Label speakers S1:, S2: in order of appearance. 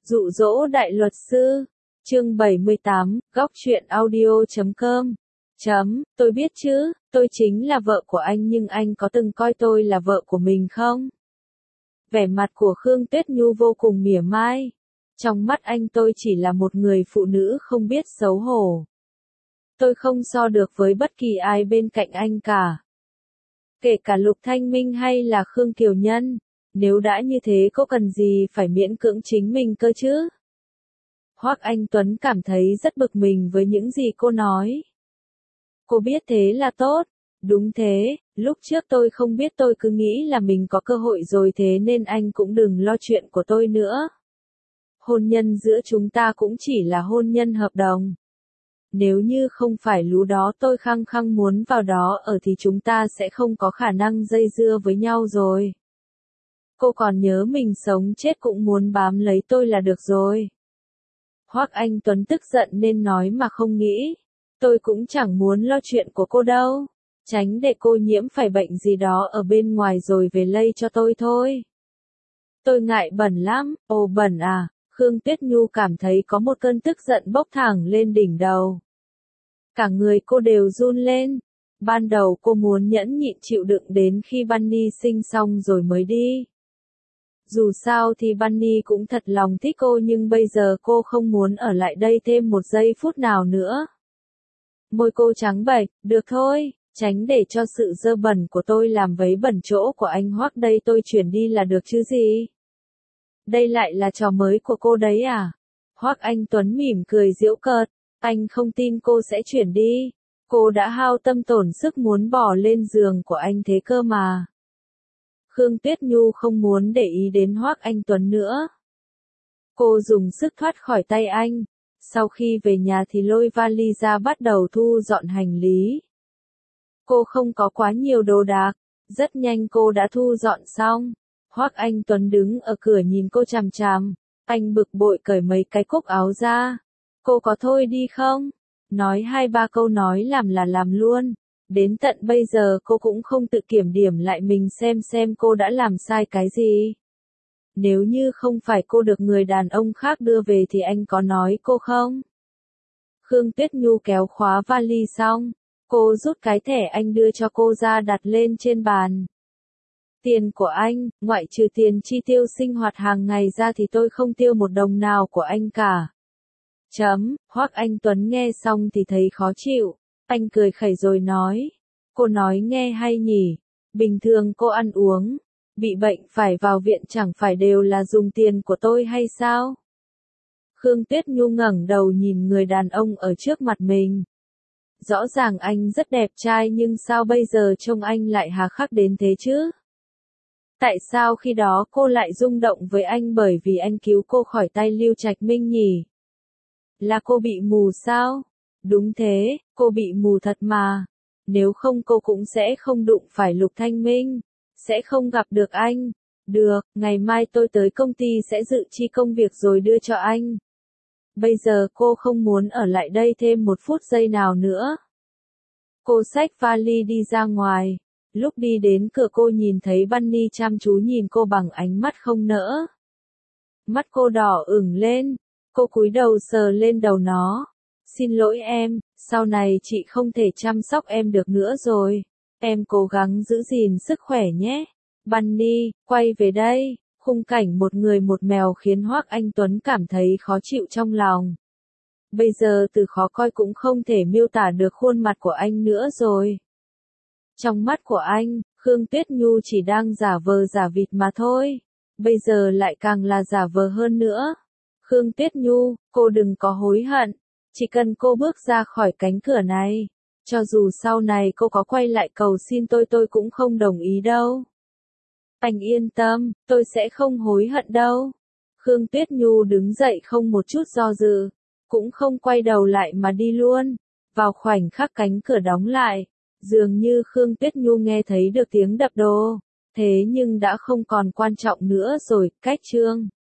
S1: Dụ dỗ đại luật sư. Chương 78, góc truyện audio.com. Tôi biết chứ, tôi chính là vợ của anh nhưng anh có từng coi tôi là vợ của mình không? Vẻ mặt của Khương Tuyết Nhu vô cùng mỉa mai. Trong mắt anh tôi chỉ là một người phụ nữ không biết xấu hổ. Tôi không so được với bất kỳ ai bên cạnh anh cả. Kể cả Lục Thanh Minh hay là Khương Kiều Nhân. Nếu đã như thế cô cần gì phải miễn cưỡng chính mình cơ chứ? Hoắc Anh Tuấn cảm thấy rất bực mình với những gì cô nói. Cô biết thế là tốt. Đúng thế, lúc trước tôi không biết, tôi cứ nghĩ là mình có cơ hội rồi, thế nên anh cũng đừng lo chuyện của tôi nữa. Hôn nhân giữa chúng ta cũng chỉ là hôn nhân hợp đồng. Nếu như không phải lú đó tôi khăng khăng muốn vào đó ở thì chúng ta sẽ không có khả năng dây dưa với nhau rồi. Cô còn nhớ mình sống chết cũng muốn bám lấy tôi là được rồi. Hoắc Anh Tuấn tức giận nên nói mà không nghĩ. Tôi cũng chẳng muốn lo chuyện của cô đâu. Tránh để cô nhiễm phải bệnh gì đó ở bên ngoài rồi về lây cho tôi thôi. Tôi ngại bẩn lắm. Ồ bẩn à? Khương Tuyết Nhu cảm thấy có một cơn tức giận bốc thẳng lên đỉnh đầu. Cả người cô đều run lên. Ban đầu cô muốn nhẫn nhịn chịu đựng đến khi Bunny sinh xong rồi mới đi. Dù sao thì Bunny cũng thật lòng thích cô, nhưng bây giờ cô không muốn ở lại đây thêm một giây phút nào nữa. Môi cô trắng bệch, được thôi, tránh để cho sự dơ bẩn của tôi làm vấy bẩn chỗ của anh Hoắc đây, tôi chuyển đi là được chứ gì. Đây lại là trò mới của cô đấy à? Hoắc Anh Tuấn mỉm cười giễu cợt, anh không tin cô sẽ chuyển đi. Cô đã hao tâm tổn sức muốn bỏ lên giường của anh thế cơ mà. Khương Tuyết Nhu không muốn để ý đến Hoắc Anh Tuấn nữa. Cô dùng sức thoát khỏi tay anh. Sau khi về nhà thì lôi vali ra bắt đầu thu dọn hành lý. Cô không có quá nhiều đồ đạc. Rất nhanh cô đã thu dọn xong. Hoắc Anh Tuấn đứng ở cửa nhìn cô chằm chằm. Anh bực bội cởi mấy cái cúc áo ra. Cô có thôi đi không? Nói 2-3 câu nói làm là làm luôn. Đến tận bây giờ cô cũng không tự kiểm điểm lại mình xem cô đã làm sai cái gì. Nếu như không phải cô được người đàn ông khác đưa về thì anh có nói cô không? Khương Tuyết Nhu kéo khóa vali xong. Cô rút cái thẻ anh đưa cho cô ra đặt lên trên bàn. Tiền của anh, ngoại trừ tiền chi tiêu sinh hoạt hàng ngày ra thì tôi không tiêu một đồng nào của anh cả. Hoắc Anh Tuấn nghe xong thì thấy khó chịu. Anh cười khẩy rồi nói. Cô nói nghe hay nhỉ? Bình thường cô ăn uống, bị bệnh phải vào viện chẳng phải đều là dùng tiền của tôi hay sao? Khương Tuyết Nhu ngẩng đầu nhìn người đàn ông ở trước mặt mình. Rõ ràng anh rất đẹp trai nhưng sao bây giờ trông anh lại hà khắc đến thế chứ? Tại sao khi đó cô lại rung động với anh bởi vì anh cứu cô khỏi tay Lưu Trạch Minh nhỉ? Là cô bị mù sao? Đúng thế, cô bị mù thật mà. Nếu không cô cũng sẽ không đụng phải Lục Thanh Minh, sẽ không gặp được anh. Được, ngày mai tôi tới công ty sẽ dự chi công việc rồi đưa cho anh. Bây giờ cô không muốn ở lại đây thêm một phút giây nào nữa. Cô xách vali đi ra ngoài. Lúc đi đến cửa cô nhìn thấy Bunny chăm chú nhìn cô bằng ánh mắt không nỡ. Mắt cô đỏ ửng lên. Cô cúi đầu sờ lên đầu nó. Xin lỗi em, sau này chị không thể chăm sóc em được nữa rồi. Em cố gắng giữ gìn sức khỏe nhé. Bunny, quay về đây. Khung cảnh một người một mèo khiến Hoắc Anh Tuấn cảm thấy khó chịu trong lòng. Bây giờ từ khó coi cũng không thể miêu tả được khuôn mặt của anh nữa rồi. Trong mắt của anh, Khương Tuyết Nhu chỉ đang giả vờ giả vịt mà thôi. Bây giờ lại càng là giả vờ hơn nữa. Khương Tuyết Nhu, cô đừng có hối hận. Chỉ cần cô bước ra khỏi cánh cửa này, cho dù sau này cô có quay lại cầu xin tôi cũng không đồng ý đâu. Anh yên tâm, tôi sẽ không hối hận đâu. Khương Tuyết Nhu đứng dậy không một chút do dự, cũng không quay đầu lại mà đi luôn. Vào khoảnh khắc cánh cửa đóng lại, dường như Khương Tuyết Nhu nghe thấy được tiếng đập đồ. Thế nhưng đã không còn quan trọng nữa rồi, cách chương.